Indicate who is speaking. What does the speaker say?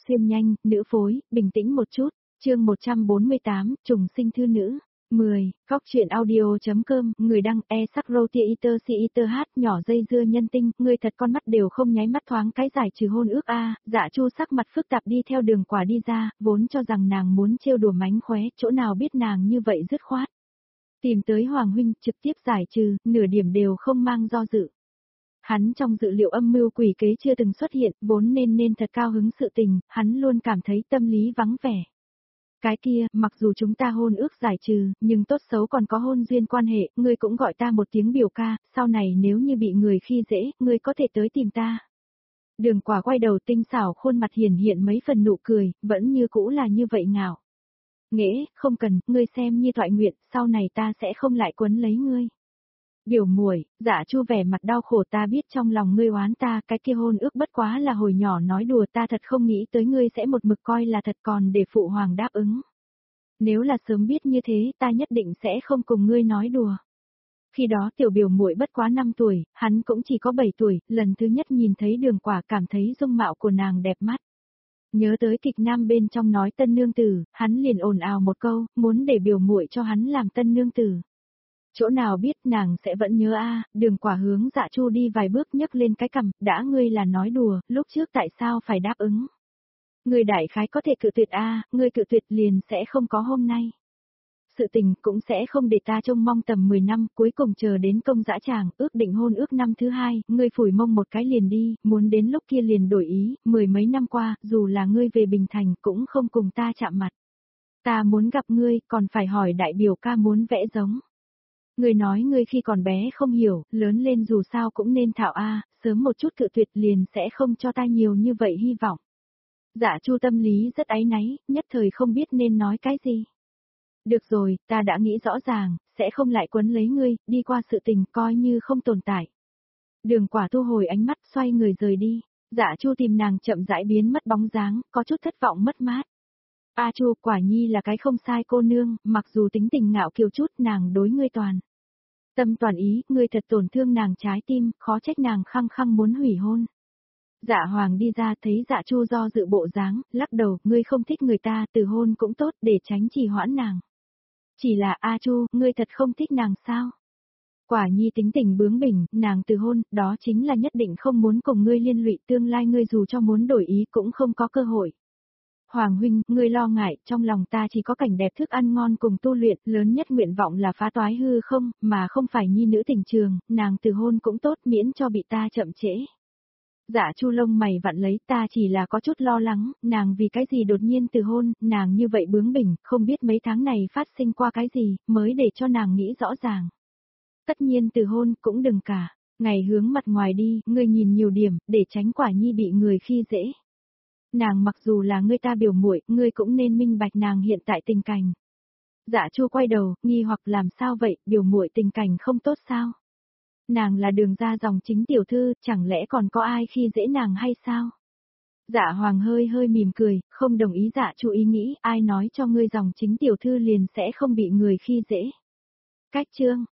Speaker 1: xuyên nhanh, nữ phối, bình tĩnh một chút. Chương 148, trùng sinh thư nữ. 10. Góc truyện audio.com, người đăng e-sắc-rô-tia-iter-si-iter hát nhỏ dây dưa nhân tinh, người thật con mắt đều không nháy mắt thoáng cái giải trừ hôn ước a. Dạ Chu sắc mặt phức tạp đi theo đường quả đi ra, vốn cho rằng nàng muốn trêu đùa mánh khóe, chỗ nào biết nàng như vậy dứt khoát. Tìm tới Hoàng huynh, trực tiếp giải trừ, nửa điểm đều không mang do dự. Hắn trong dự liệu âm mưu quỷ kế chưa từng xuất hiện, vốn nên thật cao hứng sự tình, hắn luôn cảm thấy tâm lý vắng vẻ. Cái kia, mặc dù chúng ta hôn ước giải trừ, nhưng tốt xấu còn có hôn duyên quan hệ, ngươi cũng gọi ta một tiếng biểu ca, sau này nếu như bị người khi dễ, ngươi có thể tới tìm ta. Đường quả quay đầu tinh xảo khuôn mặt hiển hiện mấy phần nụ cười, vẫn như cũ là như vậy ngạo. Nghễ, không cần, ngươi xem như thoại nguyện, sau này ta sẽ không lại quấn lấy ngươi. Biểu muội, Dạ Chu vẻ mặt đau khổ, ta biết trong lòng ngươi oán ta, cái kia hôn ước bất quá là hồi nhỏ nói đùa, ta thật không nghĩ tới ngươi sẽ một mực coi là thật, còn để phụ hoàng đáp ứng. Nếu là sớm biết như thế, ta nhất định sẽ không cùng ngươi nói đùa. Khi đó tiểu biểu muội bất quá 5 tuổi, hắn cũng chỉ có 7 tuổi, lần thứ nhất nhìn thấy đường quả cảm thấy dung mạo của nàng đẹp mắt. Nhớ tới kịch nam bên trong nói tân nương tử, hắn liền ồn ào một câu, muốn để biểu muội cho hắn làm tân nương tử. Chỗ nào biết nàng sẽ vẫn nhớ a. Đường quả hướng Dạ Chu đi vài bước nhấc lên cái cằm, đã ngươi là nói đùa, lúc trước tại sao phải đáp ứng? Ngươi đại khái có thể cự tuyệt a, ngươi cự tuyệt liền sẽ không có hôm nay. Sự tình cũng sẽ không để ta trông mong tầm 10 năm, cuối cùng chờ đến công dã tràng, ước định hôn ước năm thứ 2, ngươi phủi mông một cái liền đi, muốn đến lúc kia liền đổi ý, 10 mấy năm qua, dù là ngươi về Bình Thành cũng không cùng ta chạm mặt. Ta muốn gặp ngươi, còn phải hỏi đại biểu ca muốn vẽ giống. Ngươi nói ngươi khi còn bé không hiểu, lớn lên dù sao cũng nên thạo a, sớm một chút cự tuyệt liền sẽ không cho ta nhiều như vậy hy vọng. Dạ Chu tâm lý rất áy náy, nhất thời không biết nên nói cái gì. Được rồi, ta đã nghĩ rõ ràng, sẽ không lại quấn lấy ngươi, đi qua sự tình coi như không tồn tại. Đường quả thu hồi ánh mắt xoay người rời đi. Dạ Chu tìm nàng chậm rãi biến mất bóng dáng, có chút thất vọng mất mát. A Chu, quả nhi là cái không sai cô nương, mặc dù tính tình ngạo kiều chút, nàng đối ngươi toàn tâm toàn ý, ngươi thật tổn thương nàng trái tim, khó trách nàng khăng khăng muốn hủy hôn. Dạ Hoàng đi ra thấy Dạ Chu do dự bộ dáng, lắc đầu, ngươi không thích người ta, từ hôn cũng tốt để tránh trì hoãn nàng. Chỉ là A Chu, ngươi thật không thích nàng sao? Quả nhi tính tình bướng bỉnh, nàng từ hôn, đó chính là nhất định không muốn cùng ngươi liên lụy, tương lai ngươi dù cho muốn đổi ý cũng không có cơ hội. Hoàng huynh, ngươi lo ngại, trong lòng ta chỉ có cảnh đẹp thức ăn ngon cùng tu luyện, lớn nhất nguyện vọng là phá toái hư không, mà không phải nhi nữ tình trường, nàng từ hôn cũng tốt miễn cho bị ta chậm trễ. Dạ Chu lông mày vặn lấy, ta chỉ là có chút lo lắng, nàng vì cái gì đột nhiên từ hôn, nàng như vậy bướng bỉnh, không biết mấy tháng này phát sinh qua cái gì, mới để cho nàng nghĩ rõ ràng. Tất nhiên từ hôn cũng đừng cả, ngày hướng mặt ngoài đi, ngươi nhìn nhiều điểm, để tránh quả nhi bị người khi dễ. Nàng mặc dù là ngươi ta biểu muội, ngươi cũng nên minh bạch nàng hiện tại tình cảnh. Dạ Chu quay đầu, nghi hoặc làm sao vậy, biểu muội tình cảnh không tốt sao? Nàng là đường ra dòng chính tiểu thư, chẳng lẽ còn có ai khi dễ nàng hay sao? Dạ Hoàng hơi hơi mỉm cười, không đồng ý Dạ Chu ý nghĩ, ai nói cho ngươi dòng chính tiểu thư liền sẽ không bị người khi dễ. Cách chương